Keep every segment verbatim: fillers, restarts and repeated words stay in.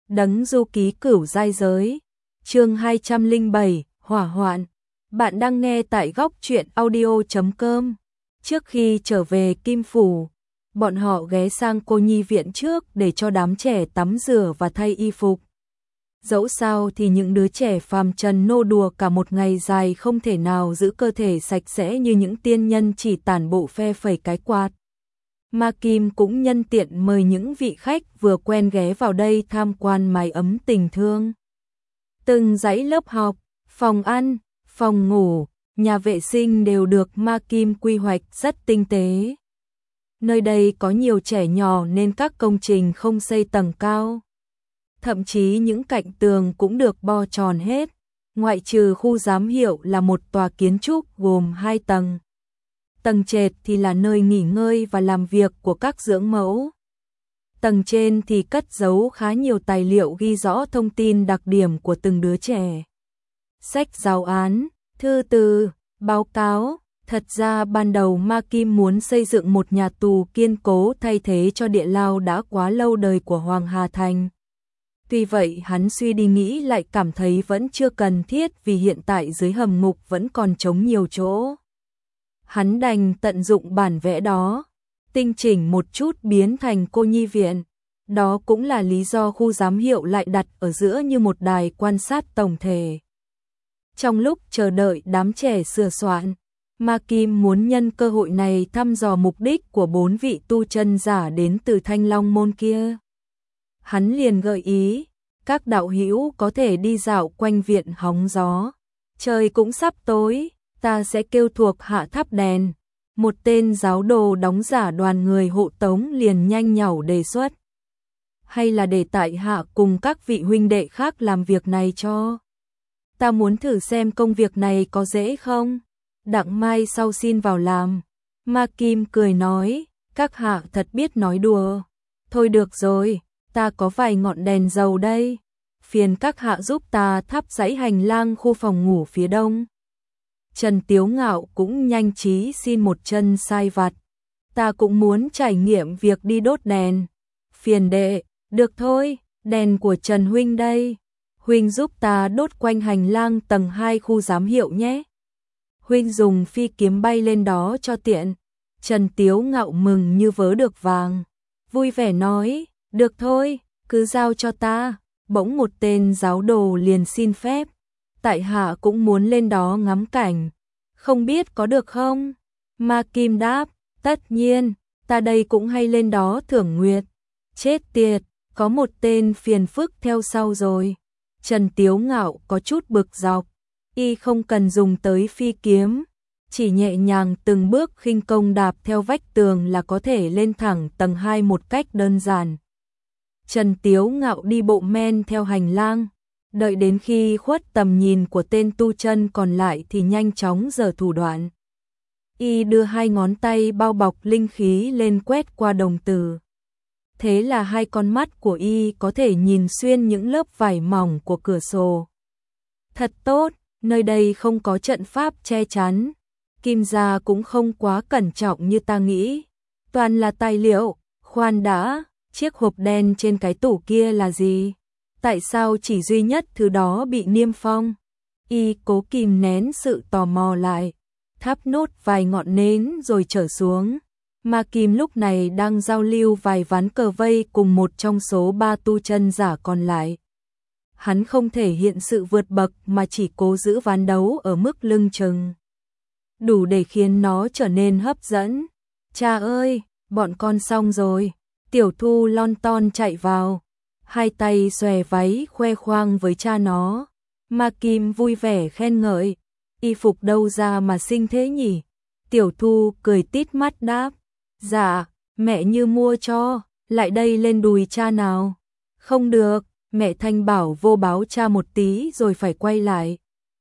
Đấng du ký cửu giai giới. Chương hai trăm lẻ bảy, hỏa hoạn. Bạn đang nghe tại góc truyện audio chấm com. Trước khi trở về Kim Phủ, bọn họ ghé sang cô nhi viện trước để cho đám trẻ tắm rửa và thay y phục. Dẫu sao thì những đứa trẻ phàm trần nô đùa cả một ngày dài không thể nào giữ cơ thể sạch sẽ như những tiên nhân chỉ tản bộ phe phẩy cái quạt. Ma Kim cũng nhân tiện mời những vị khách vừa quen ghé vào đây tham quan mái ấm tình thương. Từng dãy lớp học, phòng ăn, phòng ngủ, nhà vệ sinh đều được Ma Kim quy hoạch rất tinh tế. Nơi đây có nhiều trẻ nhỏ nên các công trình không xây tầng cao. Thậm chí những cạnh tường cũng được bo tròn hết, ngoại trừ khu giám hiệu là một tòa kiến trúc gồm hai tầng. Tầng trệt thì là nơi nghỉ ngơi và làm việc của các dưỡng mẫu. Tầng trên thì cất giấu khá nhiều tài liệu ghi rõ thông tin đặc điểm của từng đứa trẻ. Sách giáo án, thư từ, báo cáo. Thật ra ban đầu Ma Kim muốn xây dựng một nhà tù kiên cố thay thế cho địa lao đã quá lâu đời của Hoàng Hà Thành. Tuy vậy hắn suy đi nghĩ lại cảm thấy vẫn chưa cần thiết vì hiện tại dưới hầm ngục vẫn còn trống nhiều chỗ. Hắn đành tận dụng bản vẽ đó, tinh chỉnh một chút biến thành cô nhi viện. Đó cũng là lý do khu giám hiệu lại đặt ở giữa như một đài quan sát tổng thể. Trong lúc chờ đợi đám trẻ sửa soạn, Ma Kim muốn nhân cơ hội này thăm dò mục đích của bốn vị tu chân giả đến từ Thanh Long môn kia. Hắn liền gợi ý, các đạo hữu có thể đi dạo quanh viện hóng gió. Trời cũng sắp tối, ta sẽ kêu thuộc hạ thắp đèn. Một tên giáo đồ đóng giả đoàn người hộ tống liền nhanh nhảu đề xuất. Hay là để tại hạ cùng các vị huynh đệ khác làm việc này cho. Ta muốn thử xem công việc này có dễ không? Đặng mai sau xin vào làm. Ma Kim cười nói, các hạ thật biết nói đùa. Thôi được rồi, ta có vài ngọn đèn dầu đây. Phiền các hạ giúp ta thắp dãy hành lang khu phòng ngủ phía đông. Trần Tiếu Ngạo cũng nhanh trí xin một chân sai vặt. Ta cũng muốn trải nghiệm việc đi đốt đèn. Phiền đệ, được thôi, đèn của Trần huynh đây. Huynh giúp ta đốt quanh hành lang tầng hai khu giám hiệu nhé. Huynh dùng phi kiếm bay lên đó cho tiện. Trần Tiếu Ngạo mừng như vớ được vàng. Vui vẻ nói, được thôi, cứ giao cho ta. Bỗng một tên giáo đồ liền xin phép. Tại hạ cũng muốn lên đó ngắm cảnh. Không biết có được không? Ma Kim đáp, tất nhiên, ta đây cũng hay lên đó thưởng nguyệt. Chết tiệt, có một tên phiền phức theo sau rồi. Trần Tiếu Ngạo có chút bực dọc. Y không cần dùng tới phi kiếm, chỉ nhẹ nhàng từng bước khinh công đạp theo vách tường là có thể lên thẳng tầng hai một cách đơn giản. Trần Tiếu Ngạo đi bộ men theo hành lang, đợi đến khi khuất tầm nhìn của tên tu chân còn lại thì nhanh chóng giở thủ đoạn. Y đưa hai ngón tay bao bọc linh khí lên quét qua đồng tử. Thế là hai con mắt của Y có thể nhìn xuyên những lớp vải mỏng của cửa sổ. Thật tốt, nơi đây không có trận pháp che chắn. Kim gia cũng không quá cẩn trọng như ta nghĩ. Toàn là tài liệu. Khoan đã, chiếc hộp đen trên cái tủ kia là gì? Tại sao chỉ duy nhất thứ đó bị niêm phong? Y cố kìm nén sự tò mò lại, thắp nốt vài ngọn nến rồi trở xuống. Ma Kim lúc này đang giao lưu vài ván cờ vây cùng một trong số ba tu chân giả còn lại. Hắn không thể hiện sự vượt bậc mà chỉ cố giữ ván đấu ở mức lưng chừng, đủ để khiến nó trở nên hấp dẫn. Cha ơi, bọn con xong rồi. Tiểu Thu lon ton chạy vào, hai tay xòe váy khoe khoang với cha nó. Ma Kim vui vẻ khen ngợi, y phục đâu ra mà xinh thế nhỉ? Tiểu Thu cười tít mắt đáp, dạ, mẹ như mua cho, lại đây lên đùi cha nào. Không được, mẹ Thanh bảo vô báo cha một tí rồi phải quay lại.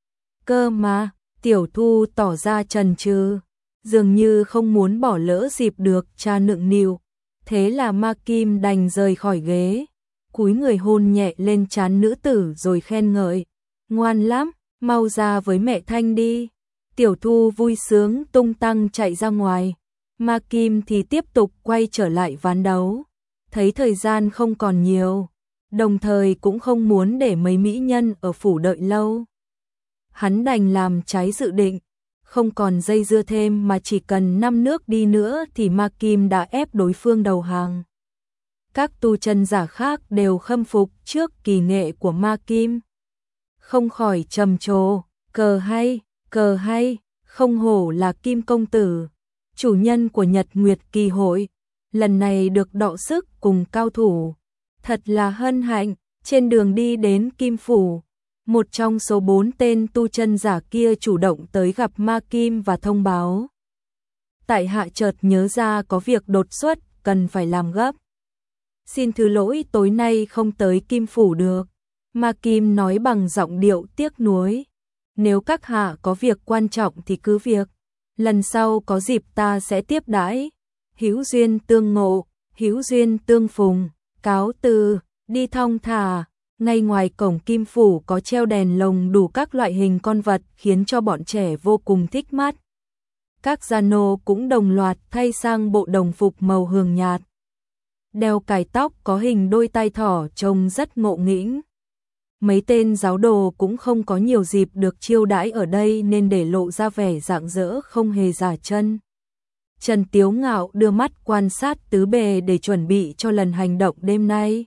Cơ mà, Tiểu Thu tỏ ra chần chừ, dường như không muốn bỏ lỡ dịp được cha nựng nịu. Thế là Ma Kim đành rời khỏi ghế, cúi người hôn nhẹ lên trán nữ tử rồi khen ngợi, ngoan lắm, mau ra với mẹ Thanh đi. Tiểu Thu vui sướng tung tăng chạy ra ngoài. Ma Kim thì tiếp tục quay trở lại ván đấu. Thấy thời gian không còn nhiều, đồng thời cũng không muốn để mấy mỹ nhân ở phủ đợi lâu. Hắn đành làm trái dự định, không còn dây dưa thêm mà chỉ cần năm nước đi nữa thì Ma Kim đã ép đối phương đầu hàng. Các tu chân giả khác đều khâm phục trước kỳ nghệ của Ma Kim. Không khỏi trầm trồ, cờ hay, cờ hay, không hổ là Kim công tử, chủ nhân của Nhật Nguyệt Kỳ hội, lần này được đọ sức cùng cao thủ. Thật là hân hạnh, trên đường đi đến Kim Phủ, một trong số bốn tên tu chân giả kia chủ động tới gặp Ma Kim và thông báo. Tại hạ chợt nhớ ra có việc đột xuất, cần phải làm gấp. Xin thứ lỗi tối nay không tới Kim Phủ được. Ma Kim nói bằng giọng điệu tiếc nuối. Nếu các hạ có việc quan trọng thì cứ việc. Lần sau có dịp ta sẽ tiếp đãi. Hữu duyên tương ngộ, hữu duyên tương phùng, cáo từ, đi thong thả. Ngay ngoài cổng Kim Phủ có treo đèn lồng đủ các loại hình con vật khiến cho bọn trẻ vô cùng thích mắt. Các gia nô cũng đồng loạt thay sang bộ đồng phục màu hường nhạt. Đeo cài tóc có hình đôi tai thỏ trông rất ngộ nghĩnh. Mấy tên giáo đồ cũng không có nhiều dịp được chiêu đãi ở đây nên để lộ ra vẻ rạng rỡ không hề giả chân. Trần Tiếu Ngạo đưa mắt quan sát tứ bề để chuẩn bị cho lần hành động đêm nay.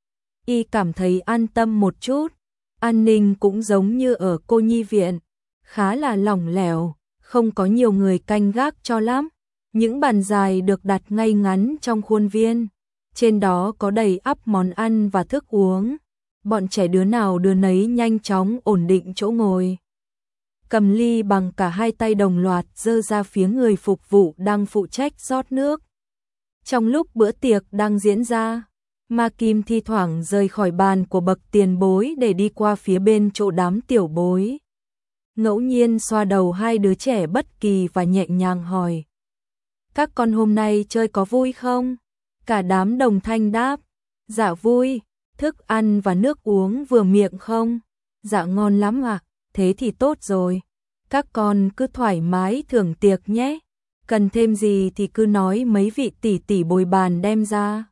Y cảm thấy an tâm một chút, an ninh cũng giống như ở cô nhi viện, khá là lỏng lẻo, không có nhiều người canh gác cho lắm. Những bàn dài được đặt ngay ngắn trong khuôn viên, trên đó có đầy ắp món ăn và thức uống. Bọn trẻ đứa nào đứa nấy nhanh chóng ổn định chỗ ngồi. Cầm ly bằng cả hai tay đồng loạt giơ ra phía người phục vụ đang phụ trách rót nước. Trong lúc bữa tiệc đang diễn ra, Ma Kim thi thoảng rời khỏi bàn của bậc tiền bối để đi qua phía bên chỗ đám tiểu bối. Ngẫu nhiên xoa đầu hai đứa trẻ bất kỳ và nhẹ nhàng hỏi: các con hôm nay chơi có vui không? Cả đám đồng thanh đáp: dạ vui. Thức ăn và nước uống vừa miệng không? Dạ ngon lắm ạ. À? Thế thì tốt rồi. Các con cứ thoải mái thưởng tiệc nhé. Cần thêm gì thì cứ nói mấy vị tỷ tỷ bồi bàn đem ra.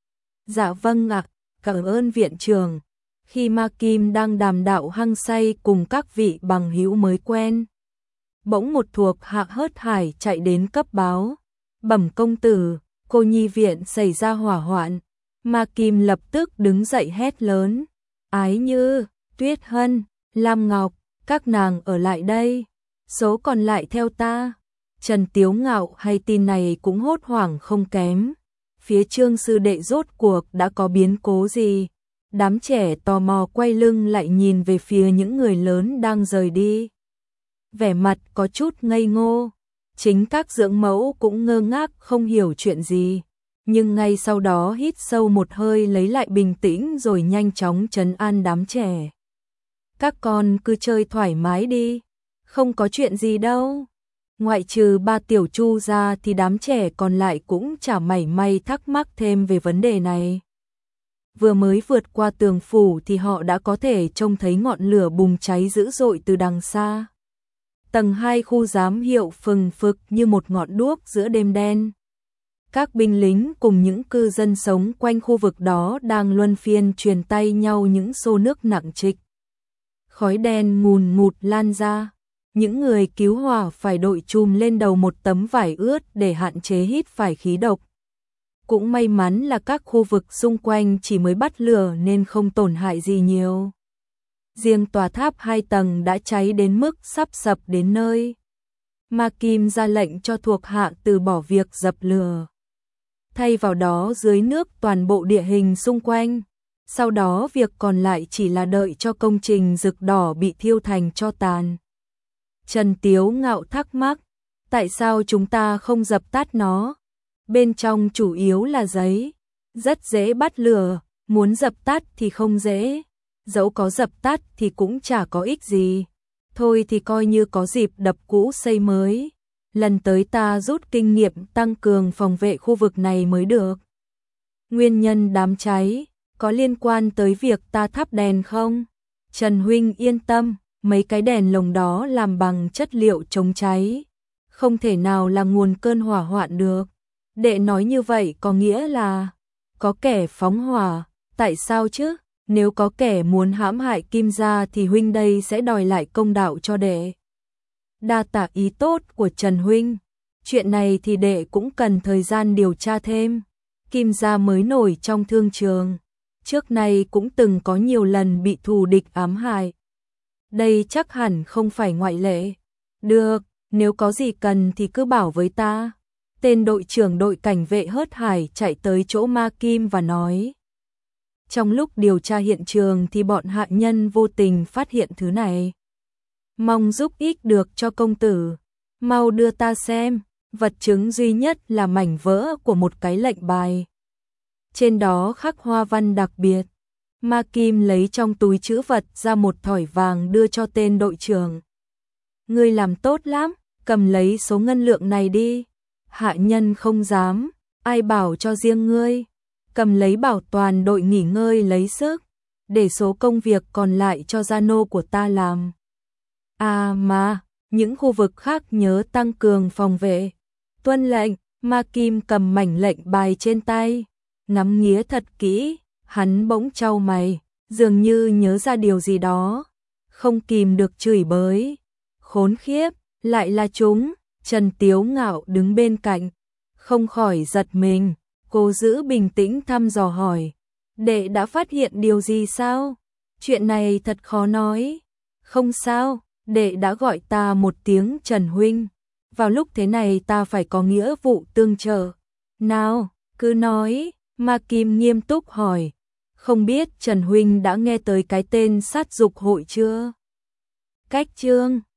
Dạ vâng ạ, cảm ơn viện trưởng. Khi Ma Kim đang đàm đạo hăng say cùng các vị bằng hữu mới quen, bỗng một thuộc hạ hớt hải chạy đến cấp báo: bẩm công tử, cô nhi viện xảy ra hỏa hoạn. Ma Kim lập tức đứng dậy hét lớn: Ái Như, Tuyết Hân, Lam Ngọc, các nàng ở lại đây, số còn lại theo ta. Trần Tiếu Ngạo hay tin này cũng hốt hoảng không kém. Phía Trương sư đệ rốt cuộc đã có biến cố gì? Đám trẻ tò mò quay lưng lại nhìn về phía những người lớn đang rời đi. Vẻ mặt có chút ngây ngô, chính các dưỡng mẫu cũng ngơ ngác không hiểu chuyện gì. Nhưng ngay sau đó hít sâu một hơi lấy lại bình tĩnh rồi nhanh chóng trấn an đám trẻ. Các con cứ chơi thoải mái đi, không có chuyện gì đâu. Ngoại trừ ba tiểu Chu ra thì đám trẻ còn lại cũng chả mảy may thắc mắc thêm về vấn đề này. Vừa mới vượt qua tường phủ thì họ đã có thể trông thấy ngọn lửa bùng cháy dữ dội từ đằng xa. Tầng hai khu giám hiệu phừng phực như một ngọn đuốc giữa đêm đen. Các binh lính cùng những cư dân sống quanh khu vực đó đang luân phiên truyền tay nhau những xô nước nặng trịch. Khói đen ngùn ngụt lan ra. Những người cứu hỏa phải đội chùm lên đầu một tấm vải ướt để hạn chế hít phải khí độc. Cũng may mắn là các khu vực xung quanh chỉ mới bắt lửa nên không tổn hại gì nhiều. Riêng tòa tháp hai tầng đã cháy đến mức sắp sập đến nơi. Ma Kim ra lệnh cho thuộc hạ từ bỏ việc dập lửa. Thay vào đó dưới nước toàn bộ địa hình xung quanh. Sau đó việc còn lại chỉ là đợi cho công trình rực đỏ bị thiêu thành tro tàn. Trần Tiếu Ngạo thắc mắc, tại sao chúng ta không dập tắt nó? Bên trong chủ yếu là giấy, rất dễ bắt lửa, muốn dập tắt thì không dễ. Dẫu có dập tắt thì cũng chả có ích gì. Thôi thì coi như có dịp đập cũ xây mới. Lần tới ta rút kinh nghiệm tăng cường phòng vệ khu vực này mới được. Nguyên nhân đám cháy có liên quan tới việc ta thắp đèn không? Trần huynh yên tâm, mấy cái đèn lồng đó làm bằng chất liệu chống cháy, không thể nào là nguồn cơn hỏa hoạn được. Đệ nói như vậy có nghĩa là có kẻ phóng hỏa, tại sao chứ? Nếu có kẻ muốn hãm hại Kim gia thì huynh đây sẽ đòi lại công đạo cho đệ. Đa tạ ý tốt của Trần huynh. Chuyện này thì đệ cũng cần thời gian điều tra thêm. Kim gia mới nổi trong thương trường, trước nay cũng từng có nhiều lần bị thù địch ám hại. Đây chắc hẳn không phải ngoại lệ. Được, nếu có gì cần thì cứ bảo với ta. Tên đội trưởng đội cảnh vệ hớt hải chạy tới chỗ Ma Kim và nói. Trong lúc điều tra hiện trường thì bọn hạ nhân vô tình phát hiện thứ này. Mong giúp ích được cho công tử. Mau đưa ta xem. Vật chứng duy nhất là mảnh vỡ của một cái lệnh bài. Trên đó khắc hoa văn đặc biệt. Ma Kim lấy trong túi trữ vật ra một thỏi vàng đưa cho tên đội trưởng. Ngươi làm tốt lắm, cầm lấy số ngân lượng này đi. Hạ nhân không dám, ai bảo cho riêng ngươi. Cầm lấy bảo toàn đội nghỉ ngơi lấy sức, để số công việc còn lại cho gia nô của ta làm. À mà, những khu vực khác nhớ tăng cường phòng vệ. Tuân lệnh. Ma Kim cầm mảnh lệnh bài trên tay, ngắm nghía thật kỹ, hắn bỗng chau mày, dường như nhớ ra điều gì đó, không kìm được chửi bới. Khốn khiếp, lại là chúng. Trần Tiếu Ngạo đứng bên cạnh, không khỏi giật mình. Cô giữ bình tĩnh thăm dò hỏi, đệ đã phát hiện điều gì sao? Chuyện này thật khó nói. Không sao, đệ đã gọi ta một tiếng Trần huynh. Vào lúc thế này ta phải có nghĩa vụ tương trợ. Nào, cứ nói. Ma Kim nghiêm túc hỏi. Không biết Trần huynh đã nghe tới cái tên sát dục hội chưa? Cách chương